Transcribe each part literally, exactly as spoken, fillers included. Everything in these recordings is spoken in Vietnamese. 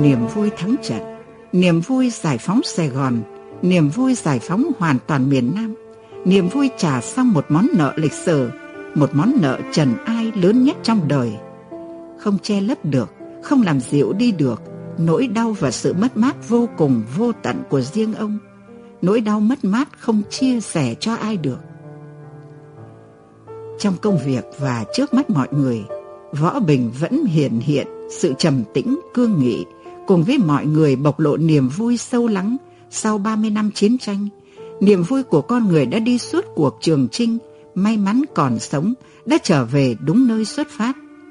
niềm vui thắng trận, niềm vui giải phóng Sài Gòn, niềm vui giải phóng hoàn toàn miền Nam, niềm vui trả xong một món nợ lịch sử, một món nợ trần ai lớn nhất trong đời. Không che lấp được, không làm dịu đi được nỗi đau và sự mất mát vô cùng vô tận của riêng ông. Nỗi đau mất mát không chia sẻ cho ai được. Trong công việc và trước mắt mọi người, Võ Bình vẫn hiển hiện sự trầm tĩnh, cương nghị, cùng với mọi người bộc lộ niềm vui sâu lắng sau ba mươi năm chiến tranh, niềm vui của con người đã đi suốt cuộc trường chinh, may mắn còn sống, đã trở về đúng nơi xuất phát.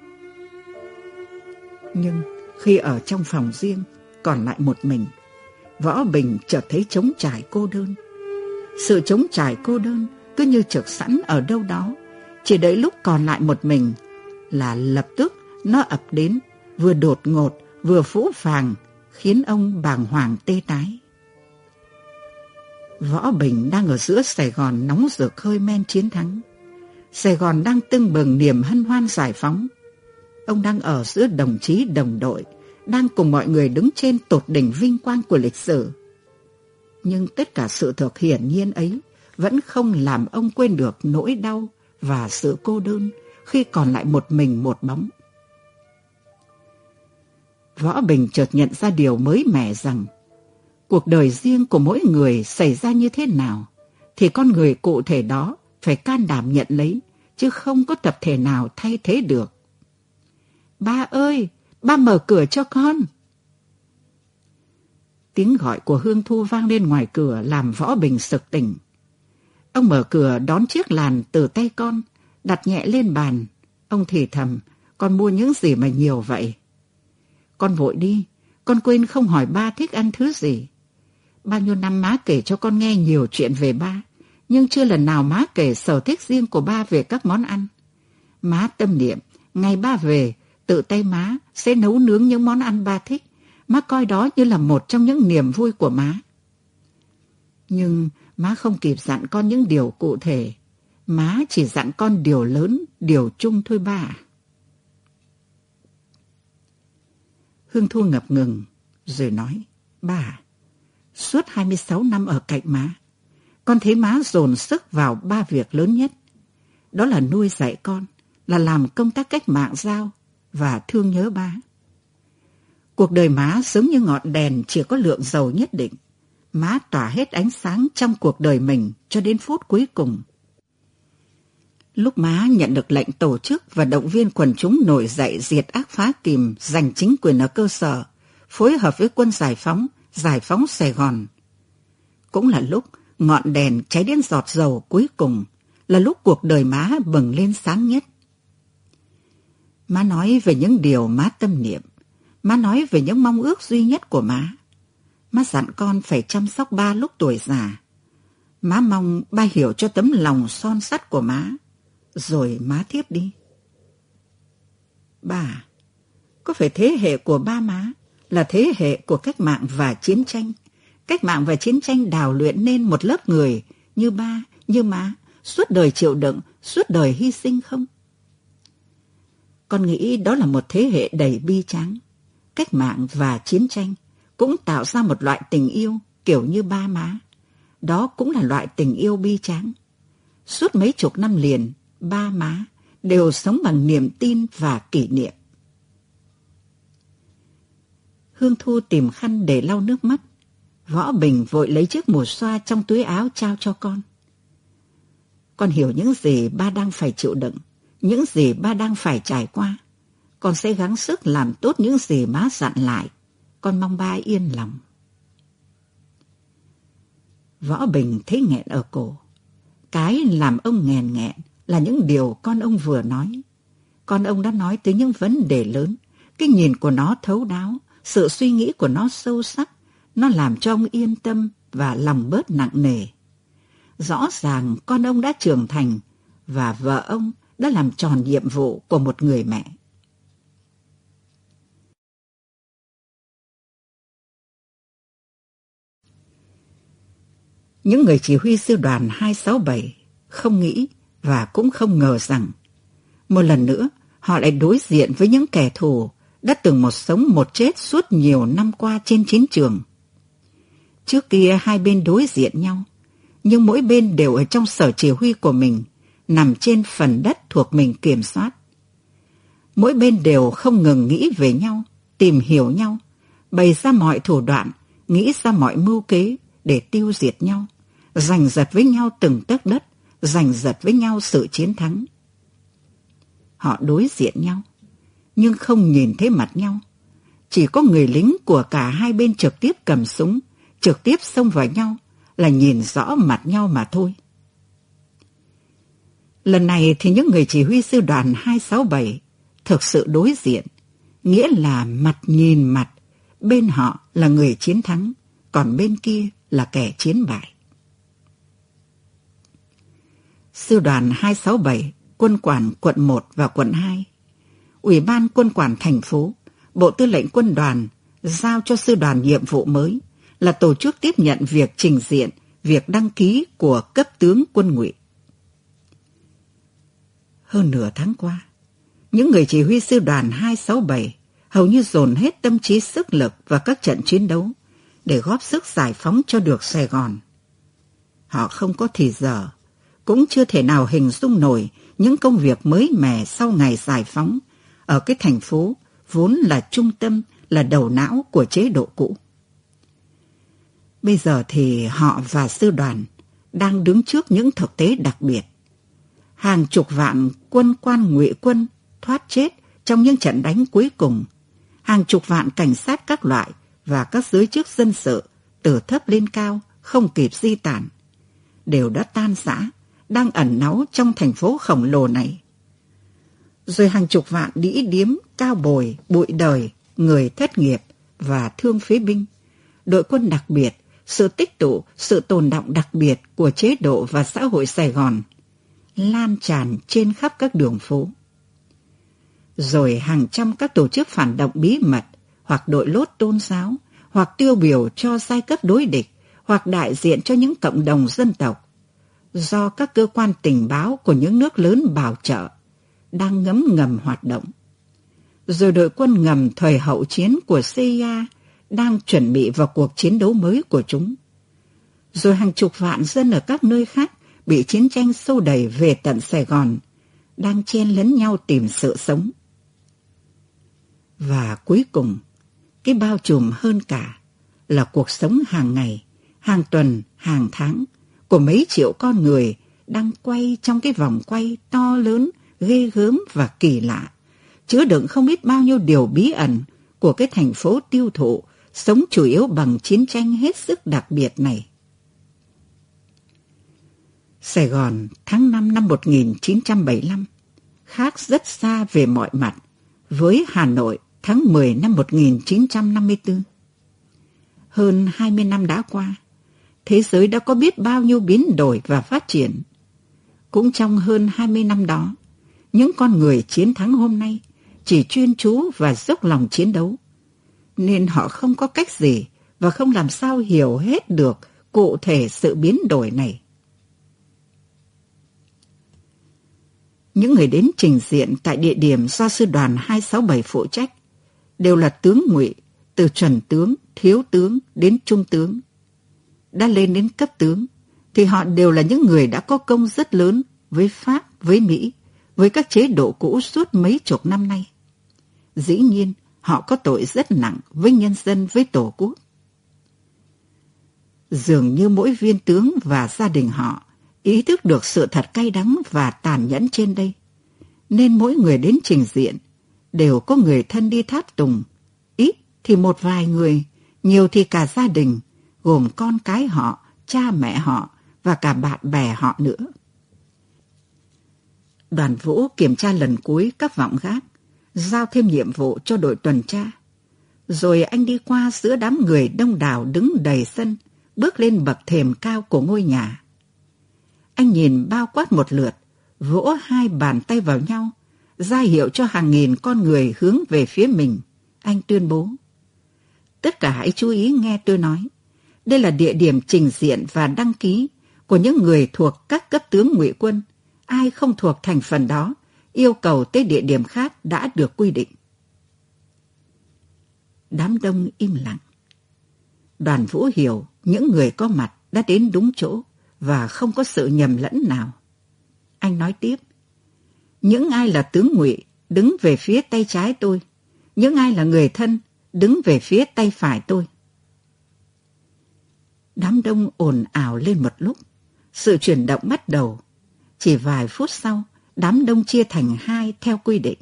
Nhưng khi ở trong phòng riêng, còn lại một mình, Võ Bình chợt thấy trống trải cô đơn. Sự trống trải cô đơn cứ như trực sẵn ở đâu đó, chỉ đợi lúc còn lại một mình là lập tức nó ập đến, vừa đột ngột vừa phũ phàng, khiến ông bàng hoàng tê tái. Võ Bình đang ở giữa Sài Gòn nóng rực hơi men chiến thắng. Sài Gòn đang tưng bừng niềm hân hoan giải phóng. Ông đang ở giữa đồng chí đồng đội, đang cùng mọi người đứng trên tột đỉnh vinh quang của lịch sử. Nhưng tất cả sự thực hiển nhiên ấy vẫn không làm ông quên được nỗi đau và sự cô đơn khi còn lại một mình một bóng. Võ Bình chợt nhận ra điều mới mẻ rằng cuộc đời riêng của mỗi người xảy ra như thế nào thì con người cụ thể đó phải can đảm nhận lấy, chứ không có tập thể nào thay thế được. Ba ơi, ba mở cửa cho con. Tiếng gọi của Hương Thu vang lên ngoài cửa làm Võ Bình sực tỉnh. Ông mở cửa đón chiếc làn từ tay con, đặt nhẹ lên bàn. Ông thì thầm, con mua những gì mà nhiều vậy? Con vội đi, con quên không hỏi ba thích ăn thứ gì. Bao nhiêu năm má kể cho con nghe nhiều chuyện về ba, nhưng chưa lần nào má kể sở thích riêng của ba về các món ăn. Má tâm niệm, ngày ba về, tự tay má sẽ nấu nướng những món ăn ba thích. Má coi đó như là một trong những niềm vui của má. Nhưng má không kịp dặn con những điều cụ thể. Má chỉ dặn con điều lớn, điều chung thôi ba ạ. Hương Thu ngập ngừng, rồi nói, ba à, suốt hai mươi sáu năm ở cạnh má, con thấy má dồn sức vào ba việc lớn nhất. Đó là nuôi dạy con, là làm công tác cách mạng giao và thương nhớ ba. Cuộc đời má giống như ngọn đèn chỉ có lượng dầu nhất định. Má tỏa hết ánh sáng trong cuộc đời mình cho đến phút cuối cùng. Lúc má nhận được lệnh tổ chức và động viên quần chúng nổi dậy diệt ác phá kìm, giành chính quyền ở cơ sở, phối hợp với quân giải phóng, giải phóng Sài Gòn. Cũng là lúc ngọn đèn cháy đến giọt dầu cuối cùng, là lúc cuộc đời má bừng lên sáng nhất. Má nói về những điều má tâm niệm. Má nói về những mong ước duy nhất của má. Má dặn con phải chăm sóc ba lúc tuổi già. Má mong ba hiểu cho tấm lòng son sắt của má. Rồi má tiếp đi. Ba, có phải thế hệ của ba má là thế hệ của cách mạng và chiến tranh? Cách mạng và chiến tranh đào luyện nên một lớp người như ba, như má, suốt đời chịu đựng, suốt đời hy sinh không? Con nghĩ đó là một thế hệ đầy bi tráng. Cách mạng và chiến tranh cũng tạo ra một loại tình yêu kiểu như ba má. Đó cũng là loại tình yêu bi tráng. Suốt mấy chục năm liền, ba má đều sống bằng niềm tin và kỷ niệm. Hương Thu tìm khăn để lau nước mắt. Võ Bình vội lấy chiếc mùa xoa trong túi áo trao cho con. Con hiểu những gì ba đang phải chịu đựng, những gì ba đang phải trải qua. Con sẽ gắng sức làm tốt những gì má dặn lại. Con mong ba yên lòng. Võ Bình thấy nghẹn ở cổ. Cái làm ông nghèn nghẹn là những điều con ông vừa nói. Con ông đã nói tới những vấn đề lớn. Cái nhìn của nó thấu đáo, sự suy nghĩ của nó sâu sắc. Nó làm cho ông yên tâm và lòng bớt nặng nề. Rõ ràng con ông đã trưởng thành và vợ ông đã làm tròn nhiệm vụ của một người mẹ. Những người chỉ huy sư đoàn hai sáu bảy không nghĩ và cũng không ngờ rằng một lần nữa họ lại đối diện với những kẻ thù đã từng một sống một chết suốt nhiều năm qua trên chiến trường. Trước kia hai bên đối diện nhau, nhưng mỗi bên đều ở trong sở chỉ huy của mình, nằm trên phần đất thuộc mình kiểm soát. Mỗi bên đều không ngừng nghĩ về nhau, tìm hiểu nhau, bày ra mọi thủ đoạn, nghĩ ra mọi mưu kế để tiêu diệt nhau, giành giật với nhau từng tấc đất, giành giật với nhau sự chiến thắng. Họ đối diện nhau, nhưng không nhìn thấy mặt nhau. Chỉ có người lính của cả hai bên trực tiếp cầm súng, trực tiếp xông vào nhau là nhìn rõ mặt nhau mà thôi. Lần này thì những người chỉ huy sư đoàn hai sáu bảy thực sự đối diện, nghĩa là mặt nhìn mặt, bên họ là người chiến thắng, còn bên kia là kẻ chiến bại. Sư đoàn hai sáu bảy, quân quản quận một và quận hai, Ủy ban quân quản thành phố, Bộ Tư lệnh quân đoàn giao cho sư đoàn nhiệm vụ mới là tổ chức tiếp nhận việc trình diện, việc đăng ký của cấp tướng quân ngụy. Hơn nửa tháng qua, những người chỉ huy sư đoàn hai sáu bảy hầu như dồn hết tâm trí sức lực vào các trận chiến đấu để góp sức giải phóng cho được Sài Gòn. Họ không có thì giờ, cũng chưa thể nào hình dung nổi những công việc mới mẻ sau ngày giải phóng ở cái thành phố vốn là trung tâm, là đầu não của chế độ cũ. Bây giờ thì họ và sư đoàn đang đứng trước những thực tế đặc biệt. Hàng chục vạn quân quan ngụy quân thoát chết trong những trận đánh cuối cùng. Hàng chục vạn cảnh sát các loại và các giới chức dân sự từ thấp lên cao không kịp di tản, đều đã tan rã, đang ẩn náu trong thành phố khổng lồ này. Rồi hàng chục vạn đĩ điếm, cao bồi, bụi đời, người thất nghiệp và thương phế binh, đội quân đặc biệt, sự tích tụ, sự tồn đọng đặc biệt của chế độ và xã hội Sài Gòn lan tràn trên khắp các đường phố. Rồi hàng trăm các tổ chức phản động bí mật, hoặc đội lốt tôn giáo, hoặc tiêu biểu cho giai cấp đối địch, hoặc đại diện cho những cộng đồng dân tộc, do các cơ quan tình báo của những nước lớn bảo trợ, đang ngấm ngầm hoạt động. Rồi đội quân ngầm thời hậu chiến của xê i a đang chuẩn bị vào cuộc chiến đấu mới của chúng. Rồi hàng chục vạn dân ở các nơi khác bị chiến tranh xô đẩy về tận Sài Gòn, đang chen lấn nhau tìm sự sống. Và cuối cùng, cái bao trùm hơn cả là cuộc sống hàng ngày, hàng tuần, hàng tháng của mấy triệu con người đang quay trong cái vòng quay to lớn, ghê gớm và kỳ lạ, chứa đựng không biết bao nhiêu điều bí ẩn của cái thành phố tiêu thụ, sống chủ yếu bằng chiến tranh hết sức đặc biệt này. Sài Gòn tháng năm năm một nghìn chín trăm bảy mươi lăm khác rất xa về mọi mặt với Hà Nội tháng mười năm một nghìn chín trăm năm mươi tư. Hơn hai mươi năm đã qua, thế giới đã có biết bao nhiêu biến đổi và phát triển. Cũng trong hơn hai mươi năm đó, những con người chiến thắng hôm nay chỉ chuyên chú và dốc lòng chiến đấu, nên họ không có cách gì và không làm sao hiểu hết được cụ thể sự biến đổi này. Những người đến trình diện tại địa điểm do sư đoàn hai sáu bảy phụ trách đều là tướng ngụy, từ chuẩn tướng, thiếu tướng đến trung tướng. Đã lên đến cấp tướng thì họ đều là những người đã có công rất lớn với Pháp, với Mỹ, với các chế độ cũ suốt mấy chục năm nay. Dĩ nhiên, họ có tội rất nặng với nhân dân, với Tổ quốc. Dường như mỗi viên tướng và gia đình họ ý thức được sự thật cay đắng và tàn nhẫn trên đây, nên mỗi người đến trình diện đều có người thân đi tháp tùng, ít thì một vài người, nhiều thì cả gia đình, gồm con cái họ, cha mẹ họ và cả bạn bè họ nữa. Đoàn Vũ kiểm tra lần cuối các vọng gác, giao thêm nhiệm vụ cho đội tuần tra. Rồi anh đi qua giữa đám người đông đảo đứng đầy sân, bước lên bậc thềm cao của ngôi nhà. Anh nhìn bao quát một lượt, vỗ hai bàn tay vào nhau, ra hiệu cho hàng nghìn con người hướng về phía mình. Anh tuyên bố: tất cả hãy chú ý nghe tôi nói. Đây là địa điểm trình diện và đăng ký của những người thuộc các cấp tướng ngụy quân. Ai không thuộc thành phần đó, yêu cầu tới địa điểm khác đã được quy định. Đám đông im lặng. Đoàn Vũ hiểu những người có mặt đã đến đúng chỗ và không có sự nhầm lẫn nào. Anh nói tiếp: những ai là tướng Ngụy đứng về phía tay trái tôi, những ai là người thân đứng về phía tay phải tôi. Đám đông ồn ào lên một lúc, sự chuyển động bắt đầu. Chỉ vài phút sau, đám đông chia thành hai theo quy định.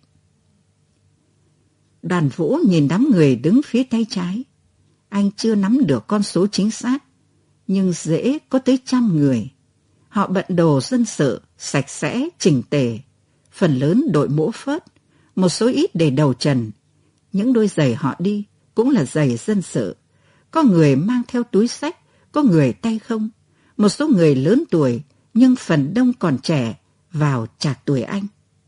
Đoàn Vũ nhìn đám người đứng phía tay trái. Anh chưa nắm được con số chính xác, nhưng dễ có tới trăm người. Họ bận đồ dân sự, sạch sẽ, chỉnh tề. Phần lớn đội mũ phớt, một số ít để đầu trần. Những đôi giày họ đi cũng là giày dân sự. Có người mang theo túi xách, có người tay không. Một số người lớn tuổi, nhưng phần đông còn trẻ, vào chạc tuổi anh.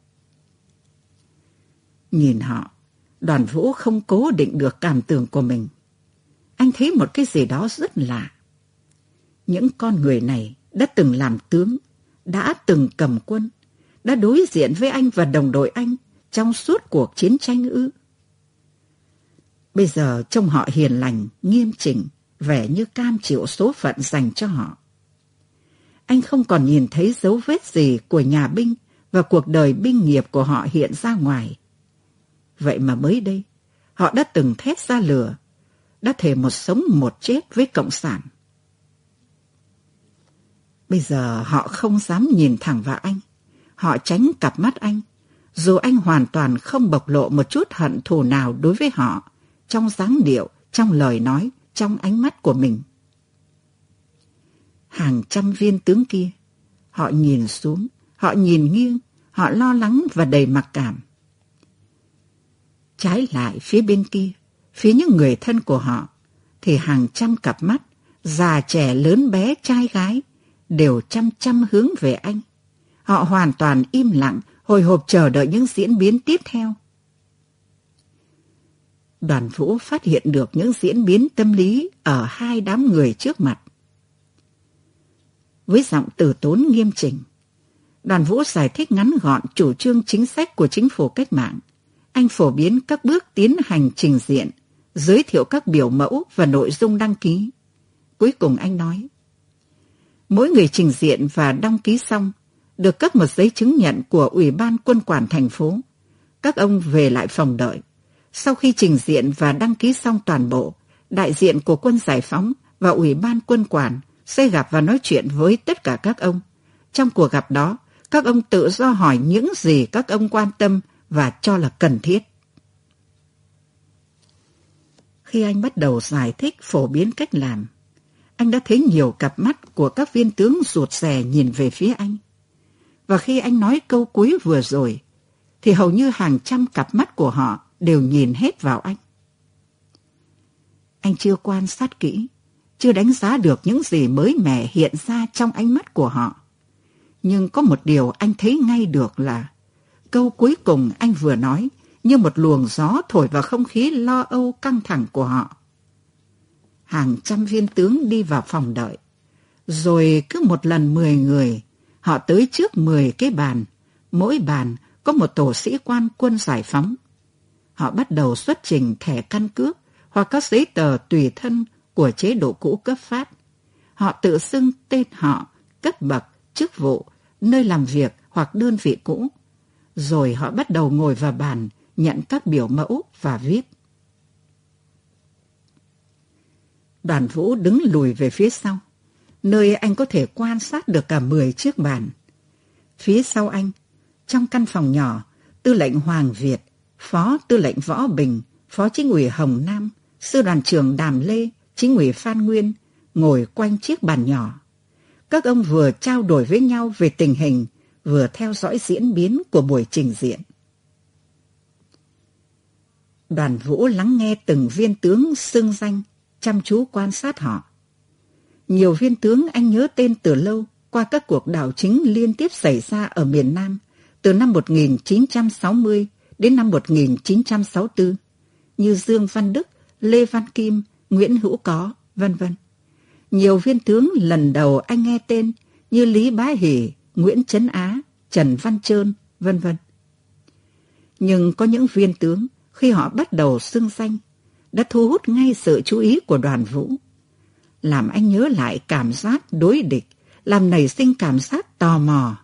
Nhìn họ, Đoàn Vũ không cố định được cảm tưởng của mình. Anh thấy một cái gì đó rất lạ. Những con người này đã từng làm tướng, đã từng cầm quân, đã đối diện với anh và đồng đội anh trong suốt cuộc chiến tranh ư? Bây giờ trông họ hiền lành, nghiêm chỉnh, vẻ như cam chịu số phận dành cho họ. Anh không còn nhìn thấy dấu vết gì của nhà binh và cuộc đời binh nghiệp của họ hiện ra ngoài. Vậy mà mới đây, họ đã từng thét ra lửa, đã thề một sống một chết với Cộng sản. Bây giờ họ không dám nhìn thẳng vào anh. Họ tránh cặp mắt anh, dù anh hoàn toàn không bộc lộ một chút hận thù nào đối với họ, trong dáng điệu, trong lời nói, trong ánh mắt của mình. Hàng trăm viên tướng kia, họ nhìn xuống, họ nhìn nghiêng, họ lo lắng và đầy mặc cảm. Trái lại phía bên kia, phía những người thân của họ, thì hàng trăm cặp mắt, già trẻ lớn bé trai gái, đều chăm chăm hướng về anh. Họ hoàn toàn im lặng, hồi hộp chờ đợi những diễn biến tiếp theo. Đoàn Vũ phát hiện được những diễn biến tâm lý ở hai đám người trước mặt. Với giọng từ tốn nghiêm chỉnh, Đoàn Vũ giải thích ngắn gọn chủ trương chính sách của chính phủ cách mạng. Anh phổ biến các bước tiến hành trình diện, giới thiệu các biểu mẫu và nội dung đăng ký. Cuối cùng anh nói: mỗi người trình diện và đăng ký xong, được cấp một giấy chứng nhận của Ủy ban Quân quản thành phố. Các ông về lại phòng đợi. Sau khi trình diện và đăng ký xong toàn bộ, đại diện của Quân Giải phóng và Ủy ban Quân quản sẽ gặp và nói chuyện với tất cả các ông. Trong cuộc gặp đó, các ông tự do hỏi những gì các ông quan tâm và cho là cần thiết. Khi anh bắt đầu giải thích phổ biến cách làm, anh đã thấy nhiều cặp mắt của các viên tướng rụt rè nhìn về phía anh. Và khi anh nói câu cuối vừa rồi, thì hầu như hàng trăm cặp mắt của họ đều nhìn hết vào anh. Anh chưa quan sát kỹ, chưa đánh giá được những gì mới mẻ hiện ra trong ánh mắt của họ. Nhưng có một điều anh thấy ngay được là câu cuối cùng anh vừa nói như một luồng gió thổi vào không khí lo âu căng thẳng của họ. Hàng trăm viên tướng đi vào phòng đợi. Rồi cứ một lần mười người, họ tới trước mười cái bàn. Mỗi bàn có một tổ sĩ quan Quân Giải phóng. Họ bắt đầu xuất trình thẻ căn cước hoặc các giấy tờ tùy thân của chế độ cũ cấp phát. Họ tự xưng tên họ, cấp bậc, chức vụ, nơi làm việc hoặc đơn vị cũ. Rồi họ bắt đầu ngồi vào bàn, nhận các biểu mẫu và viết. Đoàn Vũ đứng lùi về phía sau, nơi anh có thể quan sát được cả mười chiếc bàn. Phía sau anh, trong căn phòng nhỏ, Tư lệnh Hoàng Việt, Phó Tư lệnh Võ Bình, Phó Chính ủy Hồng Nam, Sư đoàn trưởng Đàm Lê, Chính ủy Phan Nguyên ngồi quanh chiếc bàn nhỏ. Các ông vừa trao đổi với nhau về tình hình, vừa theo dõi diễn biến của buổi trình diện. Đoàn Vũ lắng nghe từng viên tướng xưng danh, chăm chú quan sát họ. Nhiều viên tướng anh nhớ tên từ lâu qua các cuộc đảo chính liên tiếp xảy ra ở miền Nam từ năm một nghìn chín trăm sáu mươi đến năm một nghìn chín trăm sáu mươi tư, như Dương Văn Đức, Lê Văn Kim, Nguyễn Hữu Có, vân vân. Nhiều viên tướng lần đầu anh nghe tên như Lý Bá Hỷ, Nguyễn Trấn Á, Trần Văn Trơn, vân vân. Nhưng có những viên tướng khi họ bắt đầu xưng danh, đã thu hút ngay sự chú ý của Đoàn Vũ, làm anh nhớ lại cảm giác đối địch, làm nảy sinh cảm giác tò mò.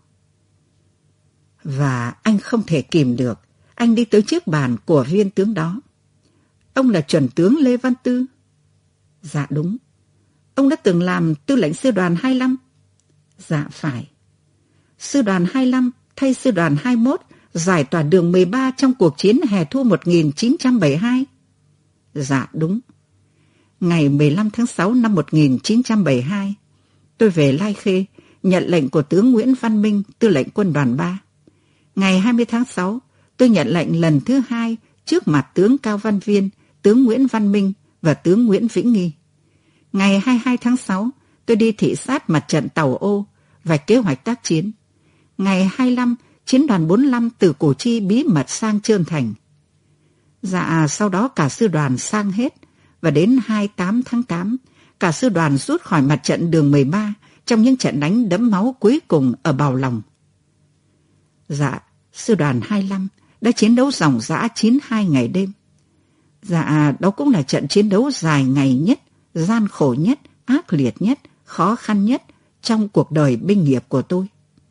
Và anh không thể kìm được, anh đi tới chiếc bàn của viên tướng đó. Ông là chuẩn tướng Lê Văn Tư. Dạ đúng. Ông đã từng làm tư lệnh sư đoàn hai mươi lăm. Dạ phải. Sư đoàn hai mươi lăm thay sư đoàn hai mươi mốt giải tỏa đường mười ba trong cuộc chiến hè thu một nghìn chín trăm bảy mươi hai. Dạ đúng. Ngày mười lăm tháng sáu năm một nghìn chín trăm bảy mươi hai, tôi về Lai Khê nhận lệnh của tướng Nguyễn Văn Minh, tư lệnh quân đoàn ba. Ngày hai mươi tháng sáu, tôi nhận lệnh lần thứ hai trước mặt tướng Cao Văn Viên, tướng Nguyễn Văn Minh và tướng Nguyễn Vĩnh Nghi. Ngày hai mươi hai tháng sáu, tôi đi thị sát mặt trận Tàu Ô, vạch kế hoạch tác chiến. Ngày hai mươi lăm, chiến đoàn bốn mươi lăm từ Củ Chi bí mật sang Trơn Thành. Dạ, sau đó cả sư đoàn sang hết, và đến hai mươi tám tháng tám, cả sư đoàn rút khỏi mặt trận đường mười ba trong những trận đánh đẫm máu cuối cùng ở Bào Lòng. Dạ, sư đoàn hai mươi lăm đã chiến đấu ròng rã chín mươi hai ngày đêm. Dạ, đó cũng là trận chiến đấu dài ngày nhất, gian khổ nhất, ác liệt nhất, khó khăn nhất trong cuộc đời binh nghiệp của tôi.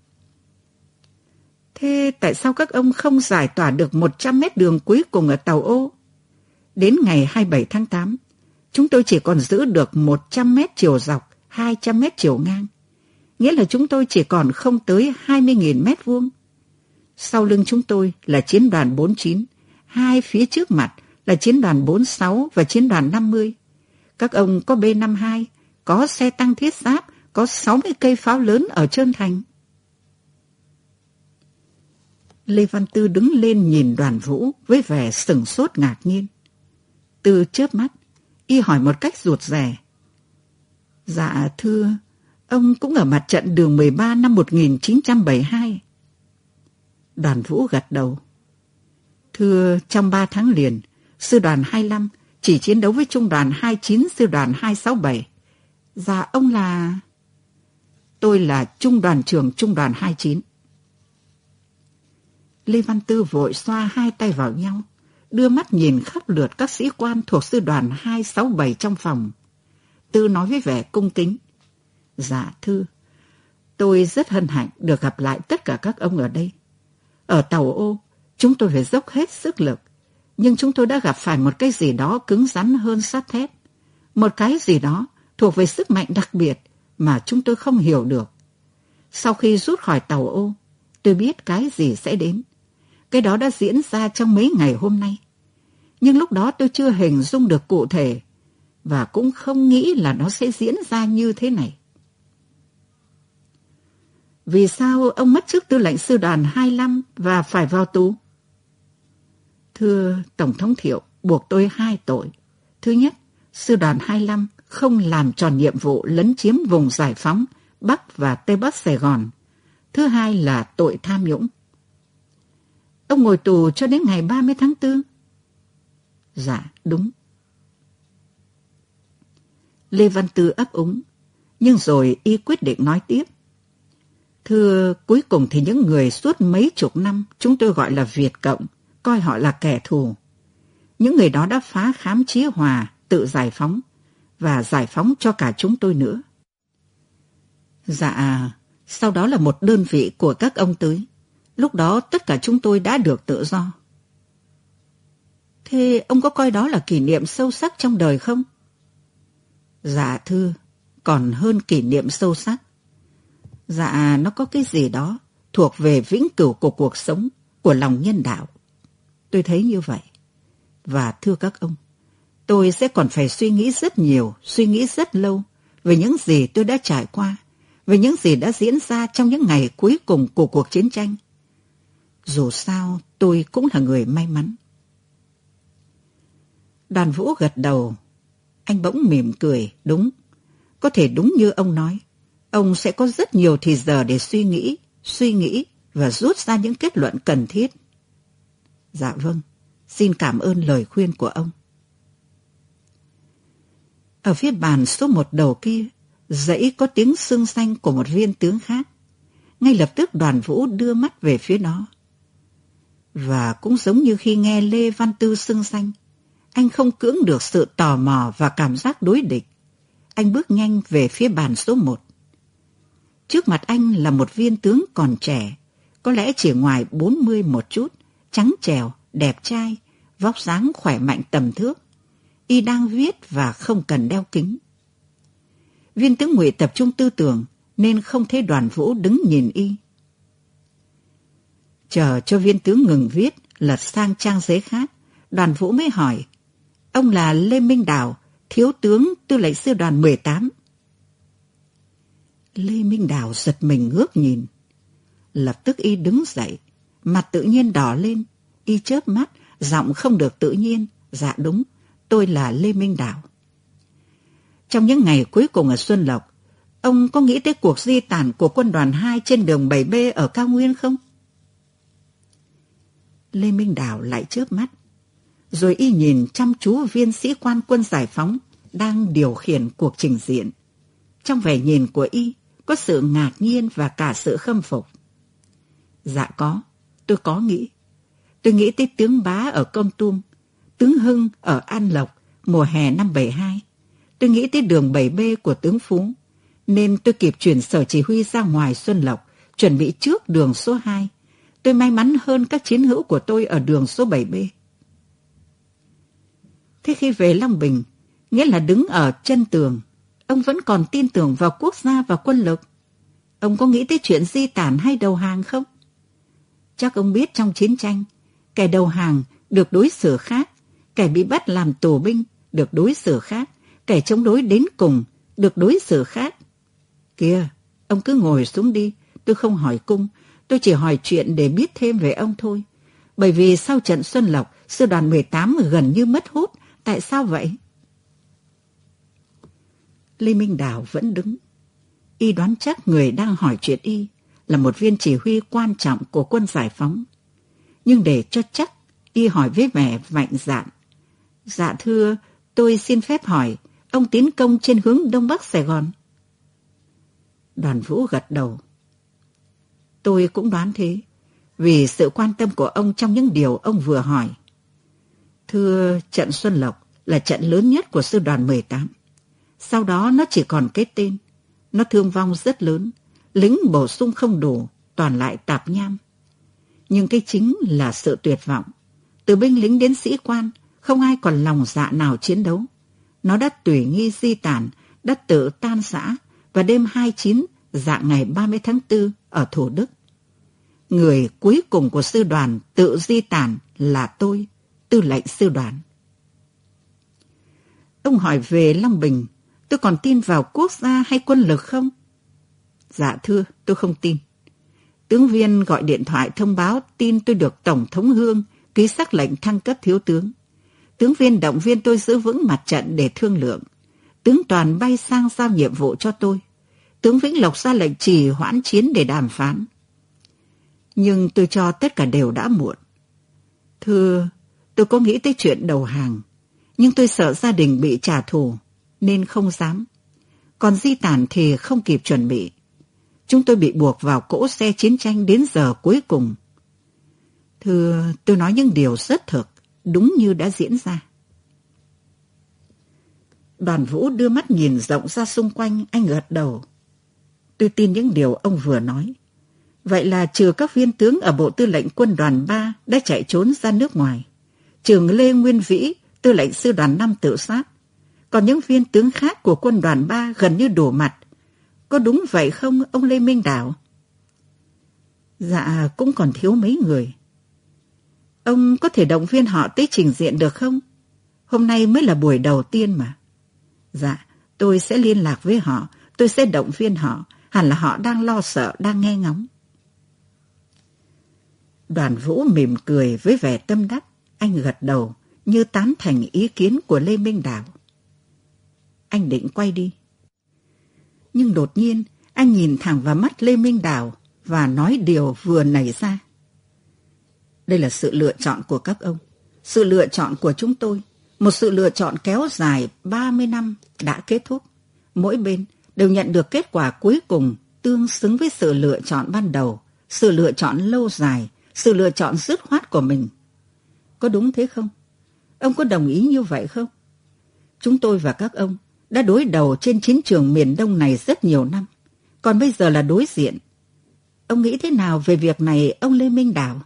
Thế tại sao các ông không giải tỏa được một trăm mét đường cuối cùng ở Tàu Ô? Đến ngày hai mươi bảy tháng tám, chúng tôi chỉ còn giữ được một trăm mét chiều dọc, hai trăm mét chiều ngang. Nghĩa là chúng tôi chỉ còn không tới hai mươi nghìn mét vuông. Sau lưng chúng tôi là chiến đoàn bốn mươi chín, hai phía trước mặt là chiến đoàn bốn mươi sáu và chiến đoàn năm mươi. Các ông có B năm mươi hai, có xe tăng thiết giáp, có sáu mươi cây pháo lớn ở Trơn Thành. Lê Văn Tư đứng lên nhìn Đoàn Vũ với vẻ sửng sốt ngạc nhiên. Tư chớp mắt, y hỏi một cách rụt rè. Dạ thưa, ông cũng ở mặt trận đường mười ba năm một nghìn chín trăm bảy mươi hai. Đoàn Vũ gật đầu. Thưa, trong ba tháng liền, sư đoàn hai mươi lăm chỉ chiến đấu với trung đoàn hai mươi chín, sư đoàn hai sáu bảy. Dạ ông là... Tôi là trung đoàn trưởng trung đoàn hai mươi chín. Lê Văn Tư vội xoa hai tay vào nhau, đưa mắt nhìn khắp lượt các sĩ quan thuộc sư đoàn hai sáu bảy trong phòng. Tư nói với vẻ cung kính. Dạ thưa, tôi rất hân hạnh được gặp lại tất cả các ông ở đây. Ở Tàu Ô, chúng tôi phải dốc hết sức lực, nhưng chúng tôi đã gặp phải một cái gì đó cứng rắn hơn sắt thép. Một cái gì đó thuộc về sức mạnh đặc biệt mà chúng tôi không hiểu được. Sau khi rút khỏi Tàu Ô, tôi biết cái gì sẽ đến. Cái đó đã diễn ra trong mấy ngày hôm nay. Nhưng lúc đó tôi chưa hình dung được cụ thể, và cũng không nghĩ là nó sẽ diễn ra như thế này. Vì sao ông mất chức tư lệnh sư đoàn hai mươi lăm và phải vào tù? Thưa Tổng thống Thiệu, buộc tôi hai tội. Thứ nhất, sư đoàn hai mươi lăm không làm tròn nhiệm vụ lấn chiếm vùng giải phóng Bắc và Tây Bắc Sài Gòn. Thứ hai là tội tham nhũng. Ông ngồi tù cho đến ngày ba mươi tháng tư. Dạ, đúng. Lê Văn Tư ấp úng, nhưng rồi y quyết định nói tiếp. Thưa, cuối cùng thì những người suốt mấy chục năm chúng tôi gọi là Việt Cộng, coi họ là kẻ thù. Những người đó đã phá khám Chí Hòa, tự giải phóng, và giải phóng cho cả chúng tôi nữa. Dạ, sau đó là một đơn vị của các ông tới. Lúc đó tất cả chúng tôi đã được tự do. Thế ông có coi đó là kỷ niệm sâu sắc trong đời không? Dạ thưa, còn hơn kỷ niệm sâu sắc. Dạ, nó có cái gì đó thuộc về vĩnh cửu của cuộc sống, của lòng nhân đạo. Tôi thấy như vậy. Và thưa các ông, tôi sẽ còn phải suy nghĩ rất nhiều, suy nghĩ rất lâu về những gì tôi đã trải qua, về những gì đã diễn ra trong những ngày cuối cùng của cuộc chiến tranh. Dù sao, tôi cũng là người may mắn. Đoàn Vũ gật đầu. Anh bỗng mỉm cười. Đúng, có thể đúng như ông nói. Ông sẽ có rất nhiều thì giờ để suy nghĩ, suy nghĩ và rút ra những kết luận cần thiết. Dạ vâng, xin cảm ơn lời khuyên của ông. Ở phía bàn số một đầu kia, dãy có tiếng xưng xanh của một viên tướng khác. Ngay lập tức Đoàn Vũ đưa mắt về phía đó. Và cũng giống như khi nghe Lê Văn Tư xưng danh, anh không cưỡng được sự tò mò và cảm giác đối địch. Anh bước nhanh về phía bàn số một. Trước mặt anh là một viên tướng còn trẻ, có lẽ chỉ ngoài bốn mươi một chút, trắng trẻo, đẹp trai, vóc dáng khỏe mạnh tầm thước. Y đang viết và không cần đeo kính. Viên tướng Ngụy tập trung tư tưởng nên không thấy Đoàn Vũ đứng nhìn y. Chờ cho viên tướng ngừng viết, lật sang trang giấy khác, Đoàn Vũ mới hỏi: ông là Lê Minh Đào, thiếu tướng tư lệnh sư đoàn mười tám. Lê Minh Đào giật mình ngước nhìn. Lập tức y đứng dậy, mặt tự nhiên đỏ lên. Y chớp mắt, giọng không được tự nhiên: dạ đúng, tôi là Lê Minh Đào. Trong những ngày cuối cùng ở Xuân Lộc, ông có nghĩ tới cuộc di tản của quân đoàn hai trên đường bảy B ở cao nguyên không? Lê Minh Đào lại chớp mắt, rồi y nhìn chăm chú viên sĩ quan quân giải phóng đang điều khiển cuộc trình diễn. Trong vẻ nhìn của y có sự ngạc nhiên và cả sự khâm phục. Dạ có, tôi có nghĩ. Tôi nghĩ tới tướng Bá ở Kon Tum, tướng Hưng ở An Lộc mùa hè năm bảy hai. Tôi nghĩ tới đường bảy B của tướng Phú, nên tôi kịp chuyển sở chỉ huy ra ngoài Xuân Lộc, chuẩn bị trước đường số hai. Tôi may mắn hơn các chiến hữu của tôi ở đường số bảy B. Thế khi về Long Bình, nghĩa là đứng ở chân tường, ông vẫn còn tin tưởng vào quốc gia và quân lực. Ông có nghĩ tới chuyện di tản hay đầu hàng không? Chắc ông biết trong chiến tranh, kẻ đầu hàng được đối xử khác, kẻ bị bắt làm tù binh được đối xử khác, kẻ chống đối đến cùng được đối xử khác. Kìa, ông cứ ngồi xuống đi, tôi không hỏi cung, tôi chỉ hỏi chuyện để biết thêm về ông thôi. Bởi vì sau trận Xuân Lộc, sư đoàn mười tám gần như mất hút. Tại sao vậy? Lê Minh Đào vẫn đứng. Y đoán chắc người đang hỏi chuyện y là một viên chỉ huy quan trọng của quân giải phóng. Nhưng để cho chắc, y hỏi với vẻ mạnh dạn: dạ thưa, tôi xin phép hỏi, ông tiến công trên hướng Đông Bắc Sài Gòn? Đoàn Vũ gật đầu. Tôi cũng đoán thế, vì sự quan tâm của ông trong những điều ông vừa hỏi. Thưa, trận Xuân Lộc là trận lớn nhất của sư đoàn mười tám. Sau đó nó chỉ còn cái tên. Nó thương vong rất lớn, lính bổ sung không đủ, toàn lại tạp nham. Nhưng cái chính là sự tuyệt vọng. Từ binh lính đến sĩ quan, không ai còn lòng dạ nào chiến đấu. Nó đã tùy nghi di tản, đã tự tan rã, và đêm hai mươi chín dạng ngày ba mươi tháng tư ở Thủ Đức. Người cuối cùng của sư đoàn tự di tản là tôi, tư lệnh sư đoàn. Ông hỏi về Long Bình, tôi còn tin vào quốc gia hay quân lực không? Dạ thưa, tôi không tin. Tướng Viên gọi điện thoại thông báo tin tôi được Tổng thống Hương ký sắc lệnh thăng cấp thiếu tướng. Tướng Viên động viên tôi giữ vững mặt trận để thương lượng. Tướng Toàn bay sang giao nhiệm vụ cho tôi. Tướng Vĩnh Lộc ra lệnh trì hoãn chiến để đàm phán. Nhưng tôi cho tất cả đều đã muộn. Thưa, tôi có nghĩ tới chuyện đầu hàng, nhưng tôi sợ gia đình bị trả thù, nên không dám. Còn di tản thì không kịp chuẩn bị. Chúng tôi bị buộc vào cỗ xe chiến tranh đến giờ cuối cùng. Thưa, tôi nói những điều rất thực, đúng như đã diễn ra. Đoàn Vũ đưa mắt nhìn rộng ra xung quanh, anh gật đầu. Tôi tin những điều ông vừa nói. Vậy là trừ các viên tướng ở Bộ Tư lệnh Quân đoàn ba đã chạy trốn ra nước ngoài, trừ Lê Nguyên Vĩ, Tư lệnh Sư đoàn năm tự sát, còn những viên tướng khác của Quân đoàn ba gần như đổ mặt. Có đúng vậy không, ông Lê Minh Đào? Dạ, cũng còn thiếu mấy người. Ông có thể động viên họ tới trình diện được không? Hôm nay mới là buổi đầu tiên mà. Dạ, tôi sẽ liên lạc với họ, tôi sẽ động viên họ, hẳn là họ đang lo sợ, đang nghe ngóng. Đoàn Vũ mỉm cười với vẻ tâm đắc, anh gật đầu như tán thành ý kiến của Lê Minh Đào. Anh định quay đi. Nhưng đột nhiên, anh nhìn thẳng vào mắt Lê Minh Đào và nói điều vừa nảy ra. Đây là sự lựa chọn của các ông, sự lựa chọn của chúng tôi, một sự lựa chọn kéo dài ba mươi năm đã kết thúc. Mỗi bên đều nhận được kết quả cuối cùng tương xứng với sự lựa chọn ban đầu, sự lựa chọn lâu dài, sự lựa chọn dứt khoát của mình. Có đúng thế không? Ông có đồng ý như vậy không? Chúng tôi và các ông đã đối đầu trên chiến trường miền Đông này rất nhiều năm, còn bây giờ là đối diện. Ông nghĩ thế nào về việc này, ông Lê Minh Đào?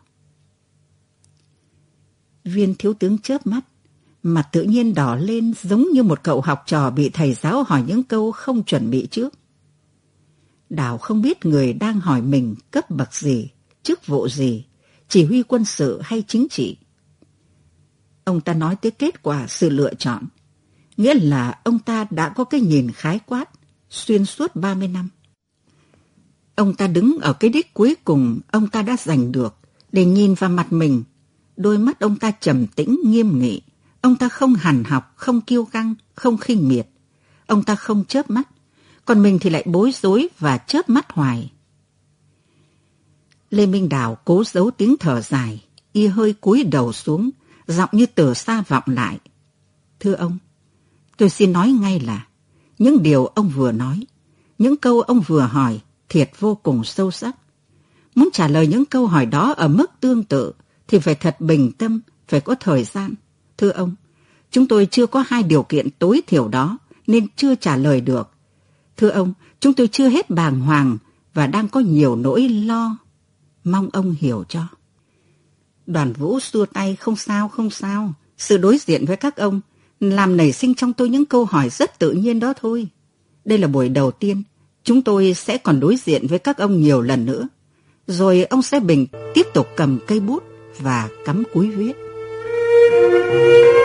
Viên thiếu tướng chớp mắt, mặt tự nhiên đỏ lên giống như một cậu học trò bị thầy giáo hỏi những câu không chuẩn bị trước. Đào không biết người đang hỏi mình cấp bậc gì, chức vụ gì, chỉ huy quân sự hay chính trị. Ông ta nói tới kết quả sự lựa chọn, nghĩa là ông ta đã có cái nhìn khái quát, xuyên suốt ba mươi năm. Ông ta đứng ở cái đích cuối cùng ông ta đã giành được để nhìn vào mặt mình. Đôi mắt ông ta trầm tĩnh nghiêm nghị. Ông ta không hằn học, không kiêu căng, không khinh miệt. Ông ta không chớp mắt, còn mình thì lại bối rối và chớp mắt hoài. Lê Minh Đào cố giấu tiếng thở dài, y hơi cúi đầu xuống, giọng như từ xa vọng lại. Thưa ông, tôi xin nói ngay là những điều ông vừa nói, những câu ông vừa hỏi thiệt vô cùng sâu sắc. Muốn trả lời những câu hỏi đó ở mức tương tự thì phải thật bình tâm, phải có thời gian. Thưa ông, chúng tôi chưa có hai điều kiện tối thiểu đó nên chưa trả lời được. Thưa ông, chúng tôi chưa hết bàng hoàng và đang có nhiều nỗi lo. Mong ông hiểu cho. Đoàn Vũ xua tay, không sao, không sao. Sự đối diện với các ông làm nảy sinh trong tôi những câu hỏi rất tự nhiên đó thôi. Đây là buổi đầu tiên, chúng tôi sẽ còn đối diện với các ông nhiều lần nữa. Rồi ông sẽ bình tiếp tục cầm cây bút và cắm cúi viết.